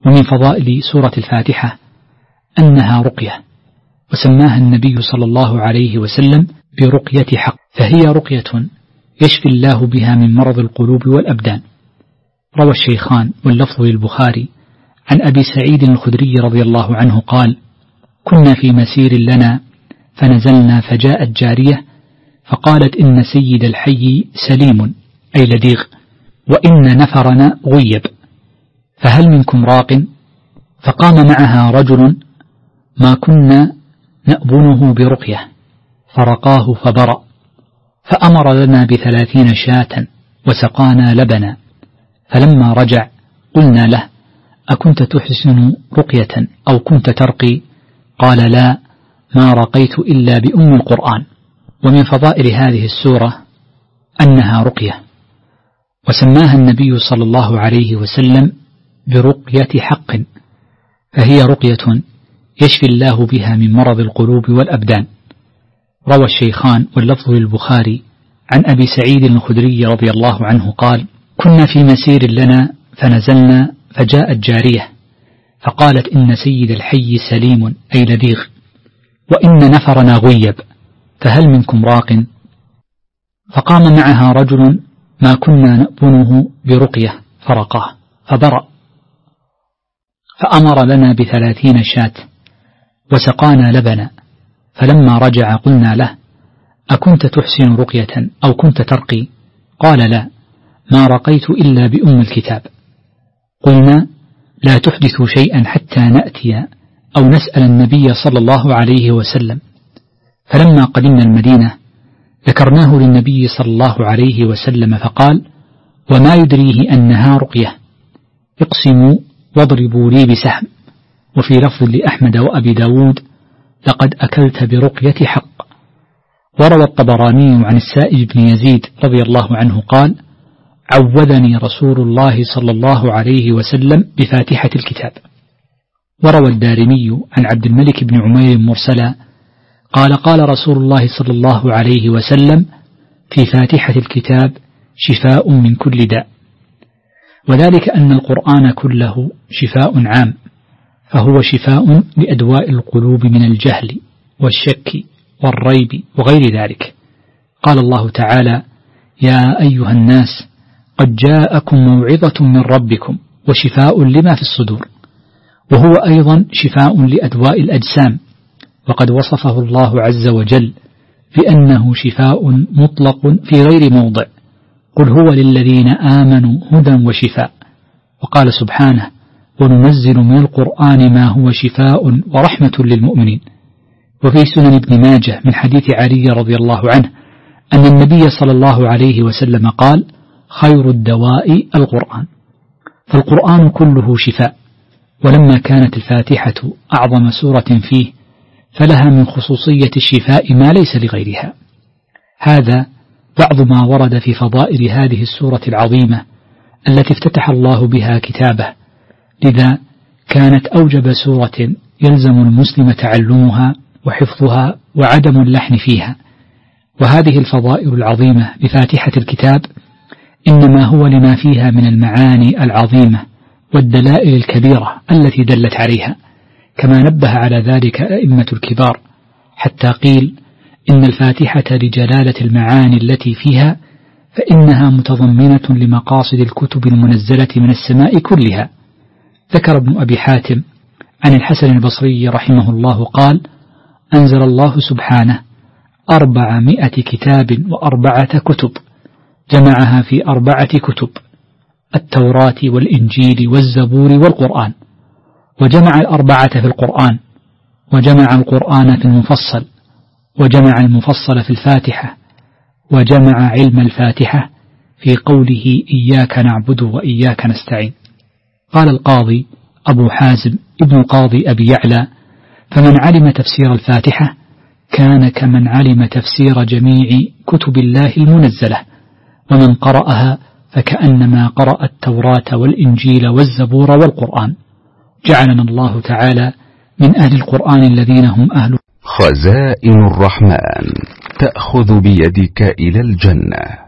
ومن فضائل سورة الفاتحة أنها رقية، وسماها النبي صلى الله عليه وسلم برقية حق، فهي رقية يشفي الله بها من مرض القلوب والأبدان. روى الشيخان واللفظ للبخاري عن أبي سعيد الخدري رضي الله عنه قال: كنا في مسير لنا فنزلنا فجاءت جارية فقالت: إن سيد الحي سليم أي لديغ، وإن نفرنا غيب، فهل منكم راق؟ فقام معها رجل ما كنا نأبنه برقية فرقاه فبرأ، فأمر لنا ب30 شاة وسقانا لبنا، فلما رجع قلنا له: أكنت تحسن رقية أو كنت ترقي؟ قال: لا، ما رقيت إلا بأم القرآن. ومن فضائل هذه السورة أنها رقية، وسماها النبي صلى الله عليه وسلم برقية حق، فهي رقية يشفي الله بها من مرض القلوب والأبدان. روى الشيخان واللفظ للبخاري عن أبي سعيد الخدري رضي الله عنه قال: كنا في مسير لنا فنزلنا فجاءت جارية فقالت: إن سيد الحي سليم أي لديغ، وإن نفرنا غيب، فهل منكم راق؟ فقام معها رجل ما كنا نأبنه برقية فرقاه فبرأ، فأمر لنا ب30 شاة وسقانا لبنا، فلما رجع قلنا له: أكنت تحسن رقية أو كنت ترقي؟ قال: لا، ما رقيت إلا بأم الكتاب. قلنا: لا تحدث شيئا حتى نأتي أو نسأل النبي صلى الله عليه وسلم. فلما قدمنا المدينة ذكرناه للنبي صلى الله عليه وسلم فقال: وما يدريه أنها رقية؟ اقسموا واضربوا لي بسهم. وفي لفظ لأحمد وأبي داود: لقد أكلت برقية حق. وروى الطبراني عن السائب بن يزيد رضي الله عنه قال: عوذني رسول الله صلى الله عليه وسلم بفاتحة الكتاب. وروى الدارمي عن عبد الملك بن عمير مرسلا قال: قال رسول الله صلى الله عليه وسلم: في فاتحة الكتاب شفاء من كل داء. وذلك أن القرآن كله شفاء عام، فهو شفاء لأدواء القلوب من الجهل والشك والريب وغير ذلك. قال الله تعالى: يا أيها الناس قد جاءكم موعظة من ربكم وشفاء لما في الصدور، وهو أيضا شفاء لأدواء الأجسام، وقد وصفه الله عز وجل بأنه شفاء مطلق في غير موضع: قل هو للذين آمنوا هدى وشفاء. وقال سبحانه: وننزل من القرآن ما هو شفاء ورحمة للمؤمنين. وفي سنن ابن ماجه من حديث علي رضي الله عنه أن النبي صلى الله عليه وسلم قال: خير الدواء القرآن. فالقرآن كله شفاء، ولما كانت الفاتحة أعظم سورة فيه فلها من خصوصية الشفاء ما ليس لغيرها. هذا بعض ما ورد في فضائل هذه السورة العظيمة التي افتتح الله بها كتابه، لذا كانت أوجب سورة يلزم المسلم تعلمها وحفظها وعدم اللحن فيها. وهذه الفضائل العظيمة لفاتحة الكتاب إنما هو لما فيها من المعاني العظيمة والدلائل الكبيرة التي دلت عليها، كما نبه على ذلك أئمة الكبار، حتى قيل إن الفاتحة لجلالة المعاني التي فيها فإنها متضمنة لمقاصد الكتب المنزلة من السماء كلها. ذكر ابن أبي حاتم عن الحسن البصري رحمه الله قال: أنزل الله سبحانه 400 كتاب و4 كتب، جمعها في 4 كتب: التوراة والإنجيل والزبور والقرآن، وجمع 4 في القرآن، وجمع القرآن في المفصل، وجمع المفصل في الفاتحة، وجمع علم الفاتحة في قوله: إياك نعبد وإياك نستعين. قال القاضي أبو حازم ابن القاضي أبي يعلى: فمن علم تفسير الفاتحة كان كمن علم تفسير جميع كتب الله المنزلة، ومن قرأها فكأنما قرأ التوراة والإنجيل والزبور والقرآن. جعلنا الله تعالى من أهل القرآن الذين هم أهل. خزائن الرحمن تأخذ بيدك إلى الجنة.